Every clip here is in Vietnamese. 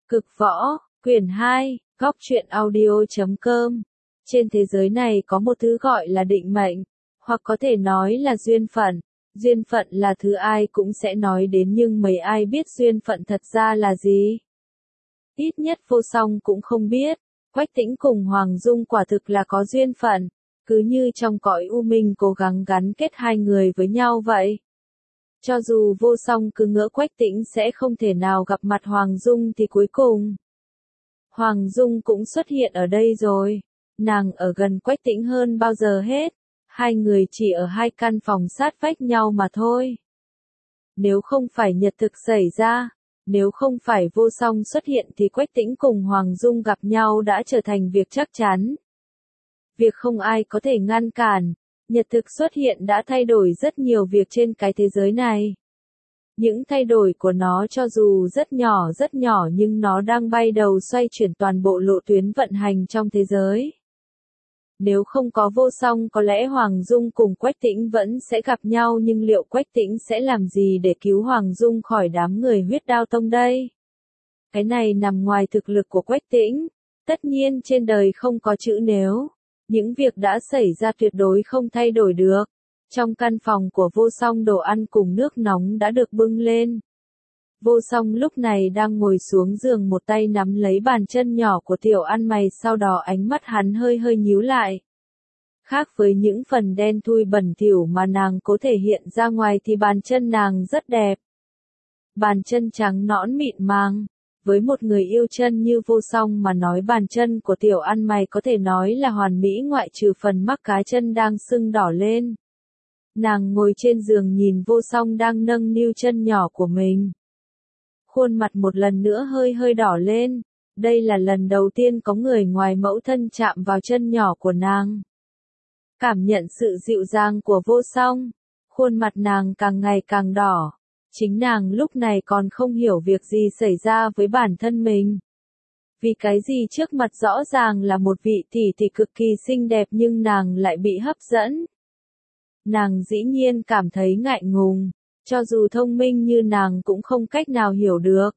Cực võ, quyển 2, góc truyện audio.com. Trên thế giới này có một thứ gọi là định mệnh, hoặc có thể nói là duyên phận. Duyên phận là thứ ai cũng sẽ nói đến nhưng mấy ai biết duyên phận thật ra là gì? Ít nhất Vô Song cũng không biết. Quách Tĩnh cùng Hoàng Dung quả thực là có duyên phận, cứ như trong cõi u minh cố gắng gắn kết hai người với nhau vậy. Cho dù Vô Song cứ ngỡ Quách Tĩnh sẽ không thể nào gặp mặt Hoàng Dung thì cuối cùng Hoàng Dung cũng xuất hiện ở đây rồi. Nàng ở gần Quách Tĩnh hơn bao giờ hết. Hai người chỉ ở hai căn phòng sát vách nhau mà thôi. Nếu không phải nhật thực xảy ra, nếu không phải Vô Song xuất hiện thì Quách Tĩnh cùng Hoàng Dung gặp nhau đã trở thành việc chắc chắn. Việc không ai có thể ngăn cản. Nhật thực xuất hiện đã thay đổi rất nhiều việc trên cái thế giới này. Những thay đổi của nó cho dù rất nhỏ nhưng nó đang bay đầu xoay chuyển toàn bộ lộ tuyến vận hành trong thế giới. Nếu không có Vô Song có lẽ Hoàng Dung cùng Quách Tĩnh vẫn sẽ gặp nhau nhưng liệu Quách Tĩnh sẽ làm gì để cứu Hoàng Dung khỏi đám người huyết đao tông đây? Cái này nằm ngoài thực lực của Quách Tĩnh. Tất nhiên trên đời không có chữ nếu. Những việc đã xảy ra tuyệt đối không thay đổi được. Trong căn phòng của Vô Song đồ ăn cùng nước nóng đã được bưng lên. Vô Song lúc này đang ngồi xuống giường một tay nắm lấy bàn chân nhỏ của Tiểu Ăn Mày sau đó ánh mắt hắn hơi nhíu lại. Khác với những phần đen thui bẩn thỉu mà nàng cố thể hiện ra ngoài thì bàn chân nàng rất đẹp. Bàn chân trắng nõn mịn màng. Với một người yêu chân như Vô Song mà nói bàn chân của Tiểu Ăn Mày có thể nói là hoàn mỹ ngoại trừ phần mắc cá chân đang sưng đỏ lên. Nàng ngồi trên giường nhìn Vô Song đang nâng niu chân nhỏ của mình. Khuôn mặt một lần nữa hơi đỏ lên. Đây là lần đầu tiên có người ngoài mẫu thân chạm vào chân nhỏ của nàng. Cảm nhận sự dịu dàng của Vô Song, khuôn mặt nàng càng ngày càng đỏ. Chính nàng lúc này còn không hiểu việc gì xảy ra với bản thân mình. Vì cái gì trước mặt rõ ràng là một vị tỷ cực kỳ xinh đẹp nhưng nàng lại bị hấp dẫn. Nàng dĩ nhiên cảm thấy ngại ngùng, cho dù thông minh như nàng cũng không cách nào hiểu được.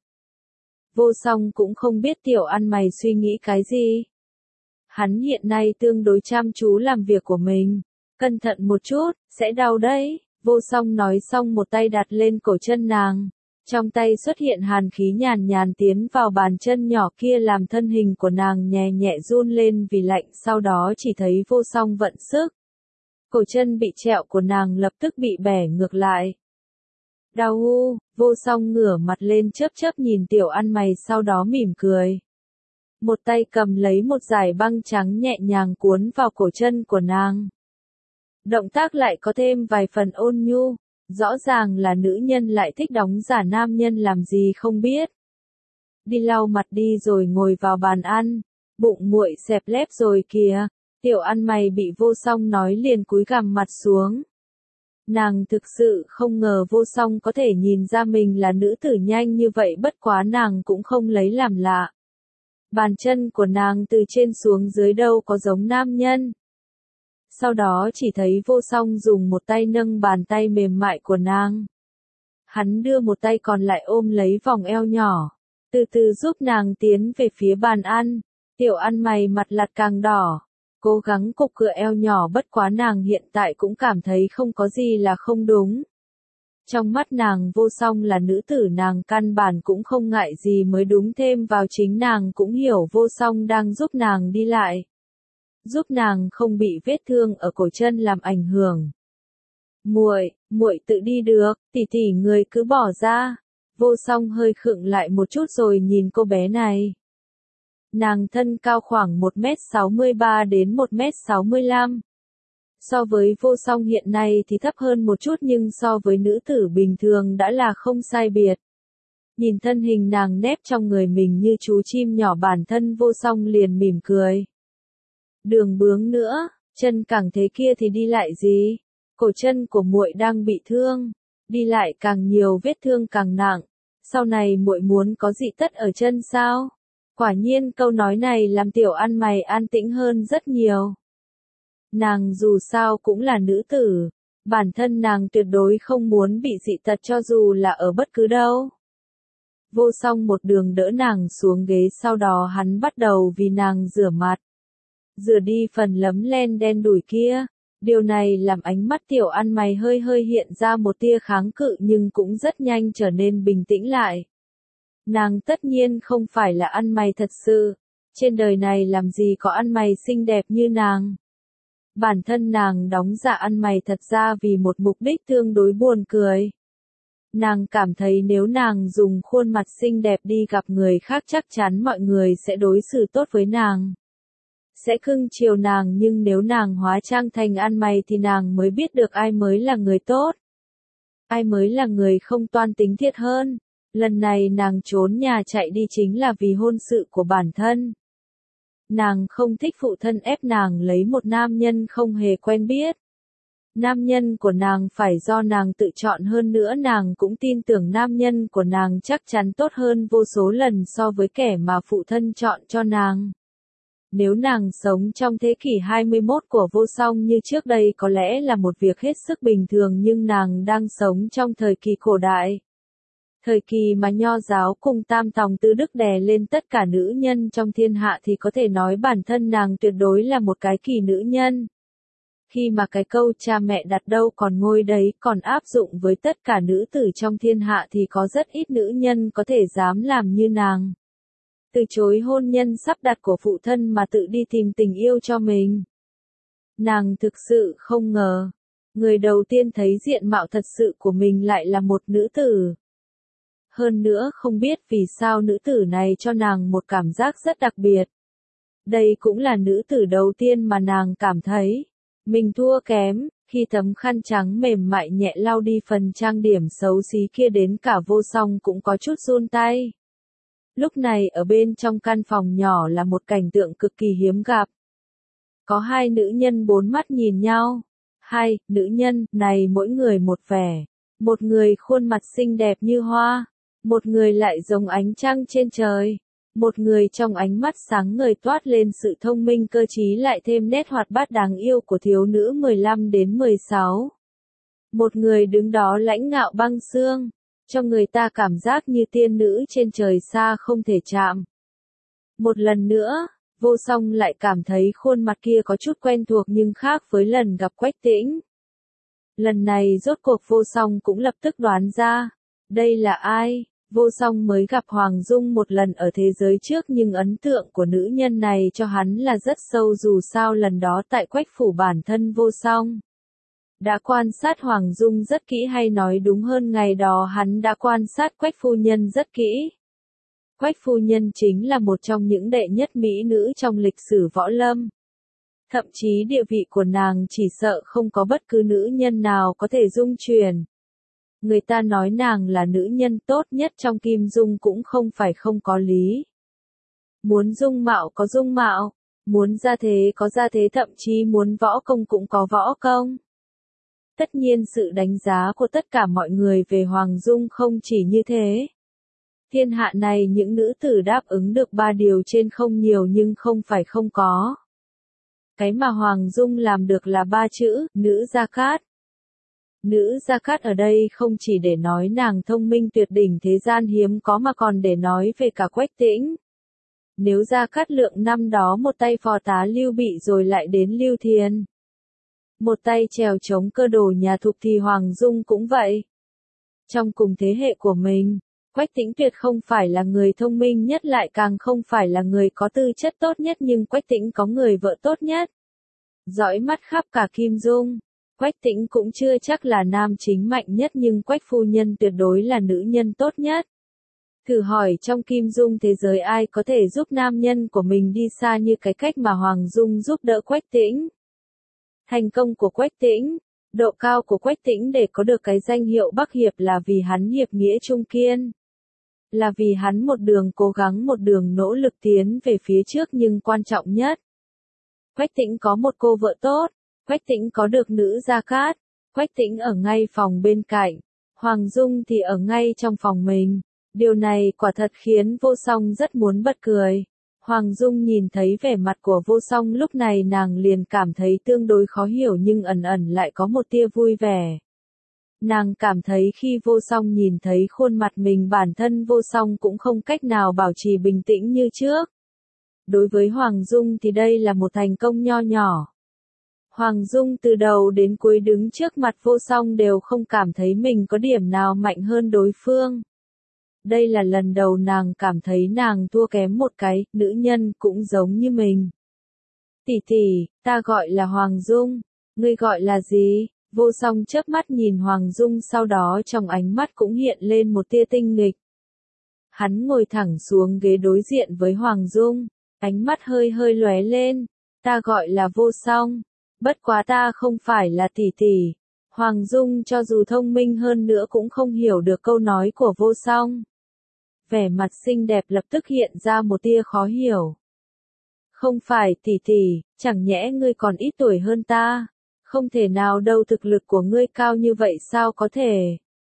Vô Song cũng không biết Tiểu Ăn Mày suy nghĩ cái gì. Hắn hiện nay tương đối chăm chú làm việc của mình. Cẩn thận một chút, sẽ đau đấy. Vô Song nói xong một tay đặt lên cổ chân nàng. Trong tay xuất hiện hàn khí nhàn tiến vào bàn chân nhỏ kia làm thân hình của nàng nhẹ run lên vì lạnh sau đó chỉ thấy Vô Song vận sức. Cổ chân bị trẹo của nàng lập tức bị bẻ ngược lại. Đau u, Vô Song ngửa mặt lên chớp nhìn Tiểu Ăn Mày sau đó mỉm cười. Một tay cầm lấy một dải băng trắng nhẹ nhàng cuốn vào cổ chân của nàng. Động tác lại có thêm vài phần ôn nhu, rõ ràng là nữ nhân lại thích đóng giả nam nhân làm gì không biết. Đi lau mặt đi rồi ngồi vào bàn ăn, bụng nguội xẹp lép rồi kìa. Tiểu Ăn Mày bị Vô Song nói liền cúi gằm mặt xuống. Nàng thực sự không ngờ Vô Song có thể nhìn ra mình là nữ tử nhanh như vậy bất quá nàng cũng không lấy làm lạ. Bàn chân của nàng từ trên xuống dưới đâu có giống nam nhân. Sau đó chỉ thấy Vô Song dùng một tay nâng bàn tay mềm mại của nàng. Hắn đưa một tay còn lại ôm lấy vòng eo nhỏ, từ từ giúp nàng tiến về phía bàn ăn. Tiểu Ăn Mày mặt lặt càng đỏ, cố gắng cục cựa eo nhỏ bất quá nàng hiện tại cũng cảm thấy không có gì là không đúng. Trong mắt nàng Vô Song là nữ tử nàng căn bản cũng không ngại gì mới đúng thêm vào chính nàng cũng hiểu Vô Song đang giúp nàng đi lại. Giúp nàng không bị vết thương ở cổ chân làm ảnh hưởng. Muội tự đi được, tỷ người cứ bỏ ra. Vô Song hơi khựng lại một chút rồi nhìn cô bé này. Nàng thân cao khoảng 1m63 đến 1m65. So với Vô Song hiện nay thì thấp hơn một chút nhưng so với nữ tử bình thường đã là không sai biệt. Nhìn thân hình nàng nép trong người mình như chú chim nhỏ bản thân Vô Song liền mỉm cười. Đường bướng nữa, chân càng thế kia thì đi lại gì? Cổ chân của muội đang bị thương, đi lại càng nhiều vết thương càng nặng. Sau này muội muốn có dị tất ở chân sao? Quả nhiên câu nói này làm Tiểu Ăn Mày an tĩnh hơn rất nhiều. Nàng dù sao cũng là nữ tử, bản thân nàng tuyệt đối không muốn bị dị tật cho dù là ở bất cứ đâu. Vô Song một đường đỡ nàng xuống ghế, sau đó hắn bắt đầu vì nàng rửa mặt. Rửa đi phần lấm len đen đủi kia. Điều này làm ánh mắt tiểu ăn mày hơi hơi hiện ra một tia kháng cự nhưng cũng rất nhanh trở nên bình tĩnh lại. Nàng tất nhiên không phải là ăn mày thật sự. Trên đời này làm gì có ăn mày xinh đẹp như nàng. Bản thân nàng đóng giả ăn mày thật ra vì một mục đích tương đối buồn cười. Nàng cảm thấy nếu nàng dùng khuôn mặt xinh đẹp đi gặp người khác chắc chắn mọi người sẽ đối xử tốt với nàng. Sẽ cưng chiều nàng, nhưng nếu nàng hóa trang thành ăn mày thì nàng mới biết được ai mới là người tốt. Ai mới là người không toan tính thiệt hơn. Lần này nàng trốn nhà chạy đi chính là vì hôn sự của bản thân. Nàng không thích phụ thân ép nàng lấy một nam nhân không hề quen biết. Nam nhân của nàng phải do nàng tự chọn, hơn nữa nàng cũng tin tưởng nam nhân của nàng chắc chắn tốt hơn vô số lần so với kẻ mà phụ thân chọn cho nàng. Nếu nàng sống trong thế kỷ 21 của Vô Song như trước đây có lẽ là một việc hết sức bình thường, nhưng nàng đang sống trong thời kỳ cổ đại. Thời kỳ mà Nho giáo cùng Tam Tòng Tứ Đức đè lên tất cả nữ nhân trong thiên hạ thì có thể nói bản thân nàng tuyệt đối là một cái kỳ nữ nhân. Khi mà cái câu cha mẹ đặt đâu còn ngôi đấy còn áp dụng với tất cả nữ tử trong thiên hạ thì có rất ít nữ nhân có thể dám làm như nàng. Từ chối hôn nhân sắp đặt của phụ thân mà tự đi tìm tình yêu cho mình. Nàng thực sự không ngờ, người đầu tiên thấy diện mạo thật sự của mình lại là một nữ tử. Hơn nữa không biết vì sao nữ tử này cho nàng một cảm giác rất đặc biệt. Đây cũng là nữ tử đầu tiên mà nàng cảm thấy mình thua kém, khi tấm khăn trắng mềm mại nhẹ lau đi phần trang điểm xấu xí kia đến cả Vô Song cũng có chút run tay. Lúc này ở bên trong căn phòng nhỏ là một cảnh tượng cực kỳ hiếm gặp. Có hai nữ nhân bốn mắt nhìn nhau. Hai nữ nhân này mỗi người một vẻ. Một người khuôn mặt xinh đẹp như hoa. Một người lại giống ánh trăng trên trời. Một người trong ánh mắt sáng ngời toát lên sự thông minh cơ trí lại thêm nét hoạt bát đáng yêu của thiếu nữ 15 đến 16. Một người đứng đó lãnh ngạo băng xương, cho người ta cảm giác như tiên nữ trên trời xa không thể chạm. Một lần nữa, Vô Song lại cảm thấy khuôn mặt kia có chút quen thuộc nhưng khác với lần gặp Quách Tĩnh. Lần này rốt cuộc Vô Song cũng lập tức đoán ra, đây là ai? Vô Song mới gặp Hoàng Dung một lần ở thế giới trước nhưng ấn tượng của nữ nhân này cho hắn là rất sâu, dù sao lần đó tại Quách phủ bản thân Vô Song đã quan sát Hoàng Dung rất kỹ, hay nói đúng hơn ngày đó hắn đã quan sát Quách phu nhân rất kỹ. Quách phu nhân chính là một trong những đệ nhất mỹ nữ trong lịch sử võ lâm. Thậm chí địa vị của nàng chỉ sợ không có bất cứ nữ nhân nào có thể dung chuyển. Người ta nói nàng là nữ nhân tốt nhất trong Kim Dung cũng không phải không có lý. Muốn dung mạo có dung mạo, muốn gia thế có gia thế, thậm chí muốn võ công cũng có võ công. Tất nhiên sự đánh giá của tất cả mọi người về Hoàng Dung không chỉ như thế. Thiên hạ này những nữ tử đáp ứng được 3 điều trên không nhiều nhưng không phải không có. Cái mà Hoàng Dung làm được là 3 chữ, nữ Gia Cát. Nữ Gia Cát ở đây không chỉ để nói nàng thông minh tuyệt đỉnh thế gian hiếm có mà còn để nói về cả Quách Tĩnh. Nếu Gia Cát Lượng năm đó một tay phò tá Lưu Bị rồi lại đến Lưu Thiền, một tay trèo chống cơ đồ nhà Thục thì Hoàng Dung cũng vậy. Trong cùng thế hệ của mình, Quách Tĩnh tuyệt không phải là người thông minh nhất, lại càng không phải là người có tư chất tốt nhất, nhưng Quách Tĩnh có người vợ tốt nhất. Dõi mắt khắp cả Kim Dung. Quách Tĩnh cũng chưa chắc là nam chính mạnh nhất nhưng Quách phu nhân tuyệt đối là nữ nhân tốt nhất. Thử hỏi trong Kim Dung thế giới ai có thể giúp nam nhân của mình đi xa như cái cách mà Hoàng Dung giúp đỡ Quách Tĩnh. Thành công của Quách Tĩnh, độ cao của Quách Tĩnh để có được cái danh hiệu Bắc Hiệp là vì hắn hiệp nghĩa trung kiên. Là vì hắn một đường cố gắng một đường nỗ lực tiến về phía trước, nhưng quan trọng nhất, Quách Tĩnh có một cô vợ tốt. Quách Tĩnh có được nữ Gia Cát. Quách Tĩnh ở ngay phòng bên cạnh. Hoàng Dung thì ở ngay trong phòng mình. Điều này quả thật khiến Vô Song rất muốn bật cười. Hoàng Dung nhìn thấy vẻ mặt của Vô Song lúc này nàng liền cảm thấy tương đối khó hiểu nhưng ẩn ẩn lại có một tia vui vẻ. Nàng cảm thấy khi vô song nhìn thấy khuôn mặt mình bản thân vô song cũng không cách nào bảo trì bình tĩnh như trước. Đối với Hoàng Dung thì đây là một thành công nho nhỏ. Hoàng Dung từ đầu đến cuối đứng trước mặt vô song đều không cảm thấy mình có điểm nào mạnh hơn đối phương. Đây là lần đầu nàng cảm thấy nàng thua kém một cái, nữ nhân cũng giống như mình. Tỷ tỷ, ta gọi là Hoàng Dung, ngươi gọi là gì? Vô song chớp mắt nhìn Hoàng Dung, sau đó trong ánh mắt cũng hiện lên một tia tinh nghịch. Hắn ngồi thẳng xuống ghế đối diện với Hoàng Dung, ánh mắt hơi hơi lóe lên, ta gọi là vô song, bất quá ta không phải là tỷ tỷ. Hoàng Dung cho dù thông minh hơn nữa cũng không hiểu được câu nói của vô song. Vẻ mặt xinh đẹp lập tức hiện ra một tia khó hiểu. Không phải tỷ tỷ, chẳng nhẽ ngươi còn ít tuổi hơn ta? Không thể nào đâu, thực lực của ngươi cao như vậy sao có thể?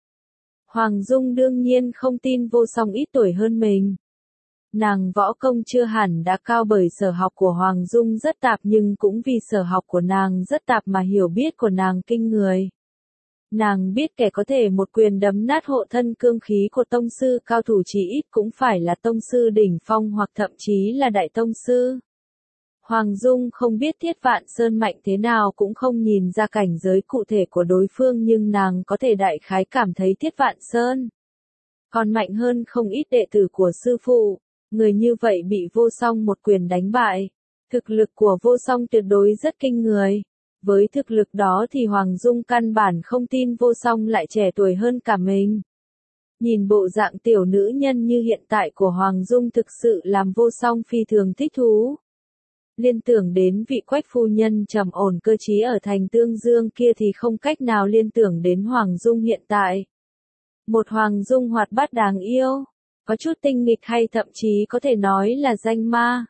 Hoàng Dung đương nhiên không tin vô song ít tuổi hơn mình. Nàng võ công chưa hẳn đã cao bởi sở học của Hoàng Dung rất tạp, nhưng cũng vì sở học của nàng rất tạp mà hiểu biết của nàng kinh người. Nàng biết kẻ có thể một quyền đấm nát hộ thân cương khí của tông sư cao thủ chí ít cũng phải là tông sư đỉnh phong hoặc thậm chí là đại tông sư. Hoàng Dung không biết Thiết Vạn Sơn mạnh thế nào, cũng không nhìn ra cảnh giới cụ thể của đối phương, nhưng nàng có thể đại khái cảm thấy Thiết Vạn Sơn còn mạnh hơn không ít đệ tử của sư phụ. Người như vậy bị vô song một quyền đánh bại. Thực lực của vô song tuyệt đối rất kinh người. Với thực lực đó thì Hoàng Dung căn bản không tin vô song lại trẻ tuổi hơn cả mình. Nhìn bộ dạng tiểu nữ nhân như hiện tại của Hoàng Dung thực sự làm vô song phi thường thích thú. Liên tưởng đến vị Quách phu nhân trầm ổn cơ trí ở thành Tương Dương kia thì không cách nào liên tưởng đến Hoàng Dung hiện tại. Một Hoàng Dung hoạt bát đáng yêu, có chút tinh nghịch hay thậm chí có thể nói là danh ma.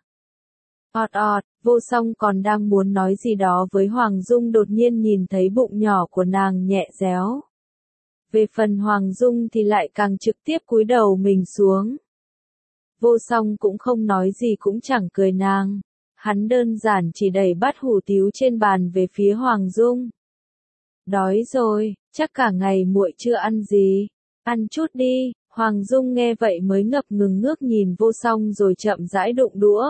Vô song còn đang muốn nói gì đó với Hoàng Dung, đột nhiên nhìn thấy bụng nhỏ của nàng nhẹ réo. Về phần Hoàng Dung thì lại càng trực tiếp cúi đầu mình xuống. Vô song cũng không nói gì cũng chẳng cười nàng. Hắn đơn giản chỉ đẩy bát hủ tiếu trên bàn về phía Hoàng Dung. Đói rồi, chắc cả ngày muội chưa ăn gì. Ăn chút đi. Hoàng Dung nghe vậy mới ngập ngừng ngước nhìn vô song rồi chậm rãi đụng đũa.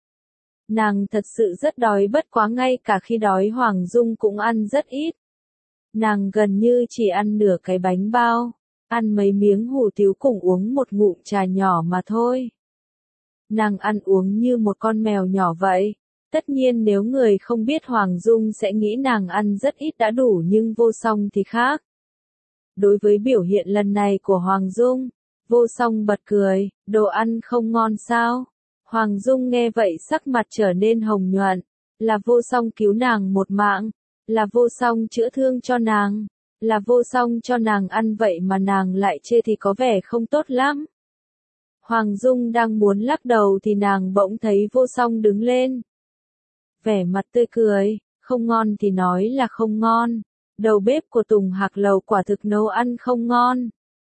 Nàng thật sự rất đói, bất quá ngay cả khi đói Hoàng Dung cũng ăn rất ít. Nàng gần như chỉ ăn nửa cái bánh bao, ăn mấy miếng hủ tiếu cùng uống một ngụm trà nhỏ mà thôi. Nàng ăn uống như một con mèo nhỏ vậy. Tất nhiên nếu người không biết Hoàng Dung sẽ nghĩ nàng ăn rất ít đã đủ, nhưng vô song thì khác. Đối với biểu hiện lần này của Hoàng Dung, vô song bật cười, đồ ăn không ngon sao? Hoàng Dung nghe vậy sắc mặt trở nên hồng nhuận, là vô song cứu nàng một mạng, là vô song chữa thương cho nàng, là vô song cho nàng ăn vậy mà nàng lại chê thì có vẻ không tốt lắm. Hoàng Dung đang muốn lắc đầu thì nàng bỗng thấy vô song đứng lên. Vẻ mặt tươi cười, không ngon thì nói là không ngon. Đầu bếp của Tùng Hạc Lầu quả thực nấu ăn không ngon.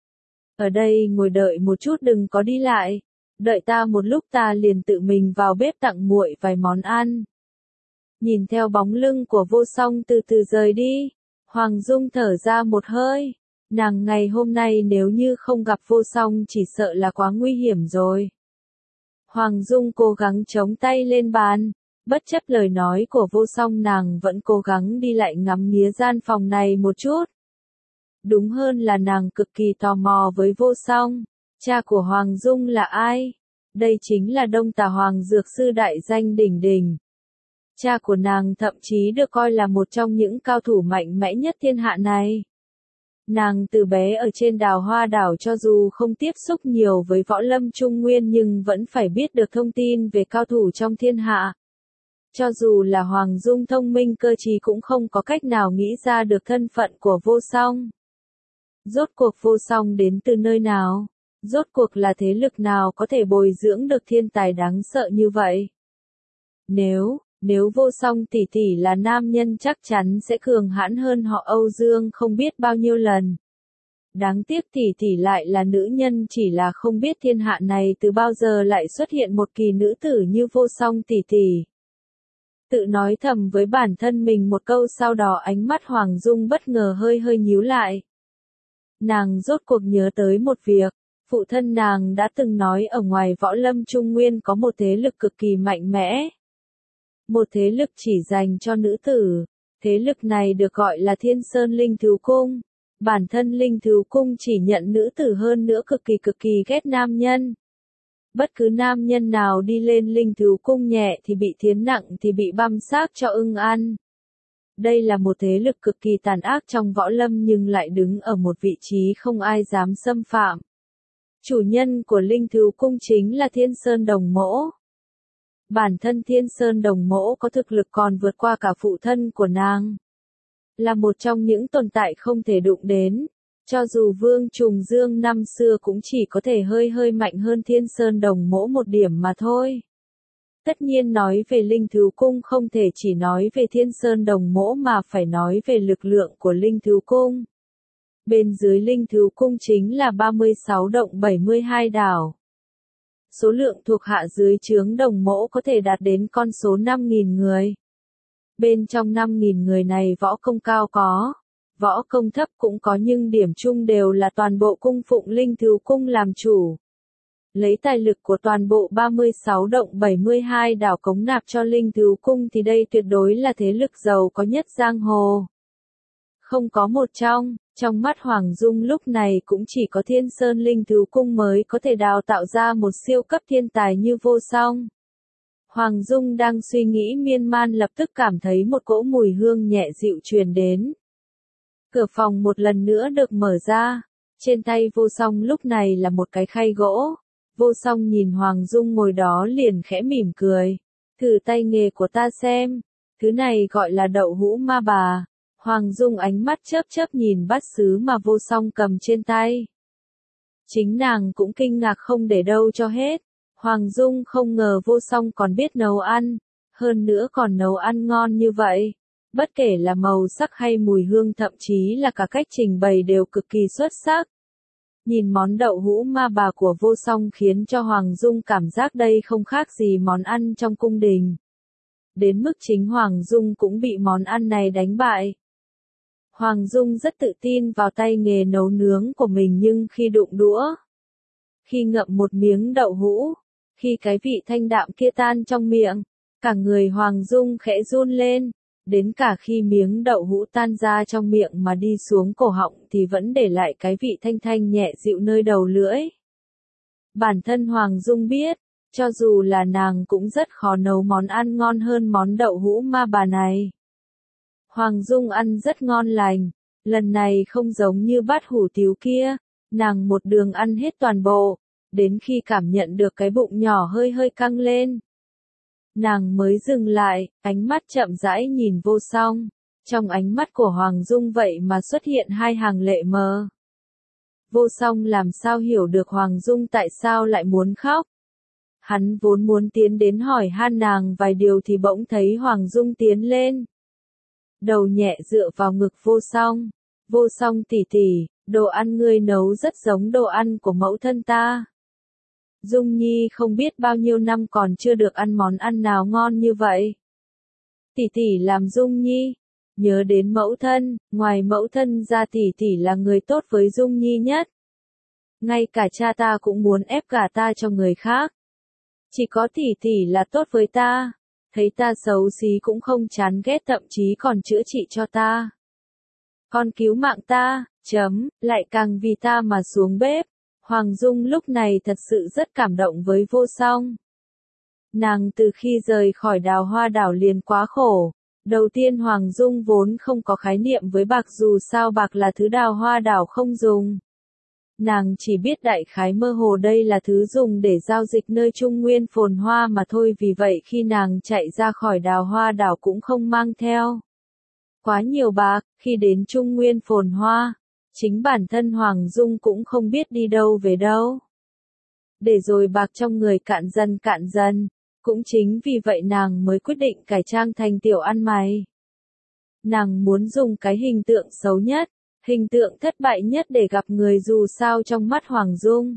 Ở đây ngồi đợi một chút, đừng có đi lại. Đợi ta một lúc, ta liền tự mình vào bếp tặng muội vài món ăn. Nhìn theo bóng lưng của vô song từ từ rời đi, Hoàng Dung thở ra một hơi. Nàng ngày hôm nay nếu như không gặp vô song chỉ sợ là quá nguy hiểm rồi. Hoàng Dung cố gắng chống tay lên bàn. Bất chấp lời nói của vô song, nàng vẫn cố gắng đi lại ngắm nghía gian phòng này một chút. Đúng hơn là nàng cực kỳ tò mò với vô song. Cha của Hoàng Dung là ai? Đây chính là Đông Tà Hoàng Dược Sư đại danh đỉnh đỉnh. Cha của nàng thậm chí được coi là một trong những cao thủ mạnh mẽ nhất thiên hạ này. Nàng từ bé ở trên Đào Hoa đảo, cho dù không tiếp xúc nhiều với võ lâm Trung Nguyên nhưng vẫn phải biết được thông tin về cao thủ trong thiên hạ. Cho dù là Hoàng Dung thông minh cơ trí cũng không có cách nào nghĩ ra được thân phận của vô song. Rốt cuộc vô song đến từ nơi nào? Rốt cuộc là thế lực nào có thể bồi dưỡng được thiên tài đáng sợ như vậy? Nếu vô song tỷ tỷ là nam nhân chắc chắn sẽ cường hãn hơn họ Âu Dương không biết bao nhiêu lần. Đáng tiếc tỷ tỷ lại là nữ nhân, chỉ là không biết thiên hạ này từ bao giờ lại xuất hiện một kỳ nữ tử như vô song tỷ tỷ. Tự nói thầm với bản thân mình một câu, sau đó ánh mắt Hoàng Dung bất ngờ hơi hơi nhíu lại. Nàng rốt cuộc nhớ tới một việc, phụ thân nàng đã từng nói ở ngoài võ lâm Trung Nguyên có một thế lực cực kỳ mạnh mẽ. Một thế lực chỉ dành cho nữ tử, thế lực này được gọi là Thiên Sơn Linh Thú Cung. Bản thân Linh Thú Cung chỉ nhận nữ tử, hơn nữa cực kỳ ghét nam nhân. Bất cứ nam nhân nào đi lên Linh Thú Cung nhẹ thì bị thiến, nặng thì bị băm xác cho ưng ăn. Đây là một thế lực cực kỳ tàn ác trong võ lâm nhưng lại đứng ở một vị trí không ai dám xâm phạm. Chủ nhân của Linh Thú Cung chính là Thiên Sơn Đồng Mỗ. Bản thân Thiên Sơn Đồng Mỗ có thực lực còn vượt qua cả phụ thân của nàng. Là một trong những tồn tại không thể đụng đến. Cho dù Vương Trùng Dương năm xưa cũng chỉ có thể hơi mạnh hơn Thiên Sơn Đồng Mỗ một điểm mà thôi. Tất nhiên nói về Linh Thú Cung không thể chỉ nói về Thiên Sơn Đồng Mỗ mà phải nói về lực lượng của Linh Thú Cung. Bên dưới Linh Thú Cung chính là 36 động 72 đảo. Số lượng thuộc hạ dưới trướng Đồng Mỗ có thể đạt đến con số 5.000 người. Bên trong 5.000 người này võ công cao có, võ công thấp cũng có nhưng điểm chung đều là toàn bộ cung phụng Linh Thú Cung làm chủ. Lấy tài lực của toàn bộ 36 động 72 đảo cống nạp cho Linh Thú Cung thì đây tuyệt đối là thế lực giàu có nhất giang hồ. Không có một trong mắt Hoàng Dung lúc này cũng chỉ có Thiên Sơn Linh Thú Cung mới có thể đào tạo ra một siêu cấp thiên tài như Vô Song. Hoàng Dung đang suy nghĩ miên man lập tức cảm thấy một cỗ mùi hương nhẹ dịu truyền đến. Cửa phòng một lần nữa được mở ra, trên tay Vô Song lúc này là một cái khay gỗ. Vô Song nhìn Hoàng Dung ngồi đó liền khẽ mỉm cười. Thử tay nghề của ta xem, thứ này gọi là đậu hũ ma bà. Hoàng Dung ánh mắt chớp nhìn bát sứ mà Vô Song cầm trên tay. Chính nàng cũng kinh ngạc không để đâu cho hết. Hoàng Dung không ngờ Vô Song còn biết nấu ăn, hơn nữa còn nấu ăn ngon như vậy. Bất kể là màu sắc hay mùi hương thậm chí là cả cách trình bày đều cực kỳ xuất sắc. Nhìn món đậu hũ ma bà của Vô Song khiến cho Hoàng Dung cảm giác đây không khác gì món ăn trong cung đình. Đến mức chính Hoàng Dung cũng bị món ăn này đánh bại. Hoàng Dung rất tự tin vào tay nghề nấu nướng của mình nhưng khi đụng đũa, khi ngậm một miếng đậu hũ, khi cái vị thanh đạm kia tan trong miệng, cả người Hoàng Dung khẽ run lên. Đến cả khi miếng đậu hũ tan ra trong miệng mà đi xuống cổ họng thì vẫn để lại cái vị thanh nhẹ dịu nơi đầu lưỡi. Bản thân Hoàng Dung biết, cho dù là nàng cũng rất khó nấu món ăn ngon hơn món đậu hũ ma bà này. Hoàng Dung ăn rất ngon lành, lần này không giống như bát hủ tiếu kia, nàng một đường ăn hết toàn bộ, đến khi cảm nhận được cái bụng nhỏ hơi căng lên. Nàng mới dừng lại, ánh mắt chậm rãi nhìn Vô Song. Trong ánh mắt của Hoàng Dung vậy mà xuất hiện hai hàng lệ mờ. Vô Song làm sao hiểu được Hoàng Dung tại sao lại muốn khóc. Hắn vốn muốn tiến đến hỏi han nàng vài điều thì bỗng thấy Hoàng Dung tiến lên. Đầu nhẹ dựa vào ngực Vô Song. Vô Song tỷ tỷ, đồ ăn ngươi nấu rất giống đồ ăn của mẫu thân ta. Dung Nhi không biết bao nhiêu năm còn chưa được ăn món ăn nào ngon như vậy. Tỷ tỷ làm Dung Nhi, nhớ đến mẫu thân, ngoài mẫu thân ra tỷ tỷ là người tốt với Dung Nhi nhất. Ngay cả cha ta cũng muốn ép gả ta cho người khác. Chỉ có tỷ tỷ là tốt với ta, thấy ta xấu xí cũng không chán ghét thậm chí còn chữa trị cho ta. Con cứu mạng ta, lại càng vì ta mà xuống bếp. Hoàng Dung lúc này thật sự rất cảm động với Vô Song. Nàng từ khi rời khỏi Đào Hoa đảo liền quá khổ. Đầu tiên Hoàng Dung vốn không có khái niệm với bạc dù sao bạc là thứ Đào Hoa đảo không dùng. Nàng chỉ biết đại khái mơ hồ đây là thứ dùng để giao dịch nơi Trung Nguyên phồn hoa mà thôi, vì vậy khi nàng chạy ra khỏi Đào Hoa đảo cũng không mang theo quá nhiều bạc. Khi đến Trung Nguyên phồn hoa, chính bản thân Hoàng Dung cũng không biết đi đâu về đâu. Để rồi bạc trong người cạn dần, cũng chính vì vậy nàng mới quyết định cải trang thành tiểu ăn mày. Nàng muốn dùng cái hình tượng xấu nhất, hình tượng thất bại nhất để gặp người, dù sao trong mắt Hoàng Dung.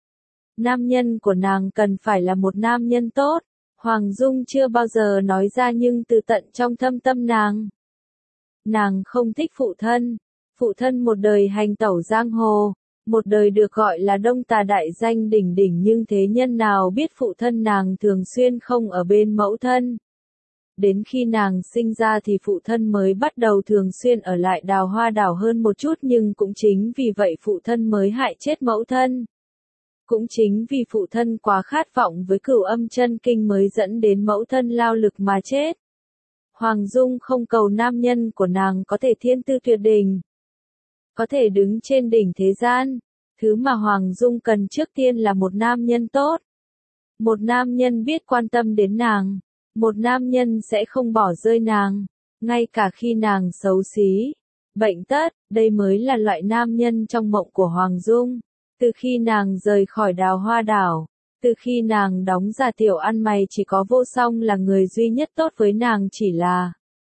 Nam nhân của nàng cần phải là một nam nhân tốt, Hoàng Dung chưa bao giờ nói ra nhưng từ tận trong thâm tâm nàng. Nàng không thích phụ thân. Phụ thân một đời hành tẩu giang hồ, một đời được gọi là Đông Tà đại danh đỉnh đỉnh, nhưng thế nhân nào biết phụ thân nàng thường xuyên không ở bên mẫu thân. Đến khi nàng sinh ra thì phụ thân mới bắt đầu thường xuyên ở lại Đào Hoa đảo hơn một chút, nhưng cũng chính vì vậy phụ thân mới hại chết mẫu thân. Cũng chính vì phụ thân quá khát vọng với Cửu Âm chân kinh mới dẫn đến mẫu thân lao lực mà chết. Hoàng Dung không cầu nam nhân của nàng có thể thiên tư tuyệt đỉnh, có thể đứng trên đỉnh thế gian. Thứ mà Hoàng Dung cần trước tiên là một nam nhân tốt. Một nam nhân biết quan tâm đến nàng. Một nam nhân sẽ không bỏ rơi nàng, ngay cả khi nàng xấu xí, bệnh tật. Đây mới là loại nam nhân trong mộng của Hoàng Dung. Từ khi nàng rời khỏi Đào Hoa đảo, từ khi nàng đóng giả tiểu ăn mày, chỉ có Vô Song là người duy nhất tốt với nàng, chỉ là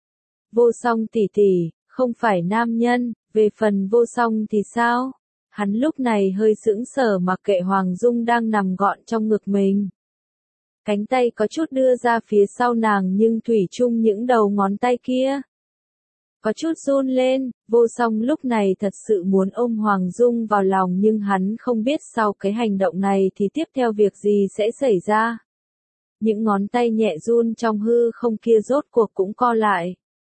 Vô Song tỷ tỷ, không phải nam nhân. Về phần Vô Song thì sao? Hắn lúc này hơi sững sờ mặc kệ Hoàng Dung đang nằm gọn trong ngực mình. Cánh tay có chút đưa ra phía sau nàng, nhưng thủy chung những đầu ngón tay kia có chút run lên. Vô Song lúc này thật sự muốn ôm Hoàng Dung vào lòng, nhưng hắn không biết sau cái hành động này thì tiếp theo việc gì sẽ xảy ra. Những ngón tay nhẹ run trong hư không kia rốt cuộc cũng co lại.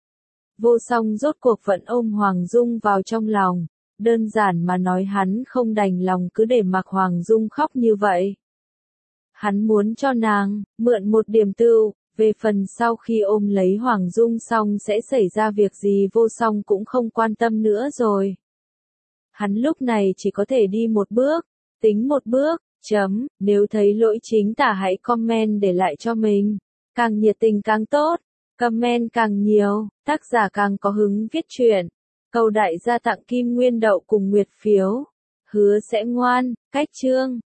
Vô Song rốt cuộc vẫn ôm Hoàng Dung vào trong lòng. Đơn giản mà nói, hắn không đành lòng cứ để mặc Hoàng Dung khóc như vậy. Hắn muốn cho nàng mượn một điểm tựu. Về phần sau khi ôm lấy Hoàng Dung xong sẽ xảy ra việc gì, Vô Song cũng không quan tâm nữa rồi. Hắn lúc này chỉ có thể đi một bước, tính một bước. Nếu thấy lỗi chính tả hãy comment để lại cho mình. Càng nhiệt tình càng tốt, comment càng nhiều, tác giả càng có hứng viết truyện. Cầu đại gia tặng Kim Nguyên Đậu cùng Nguyệt phiếu. Hứa sẽ ngoan, cách chương.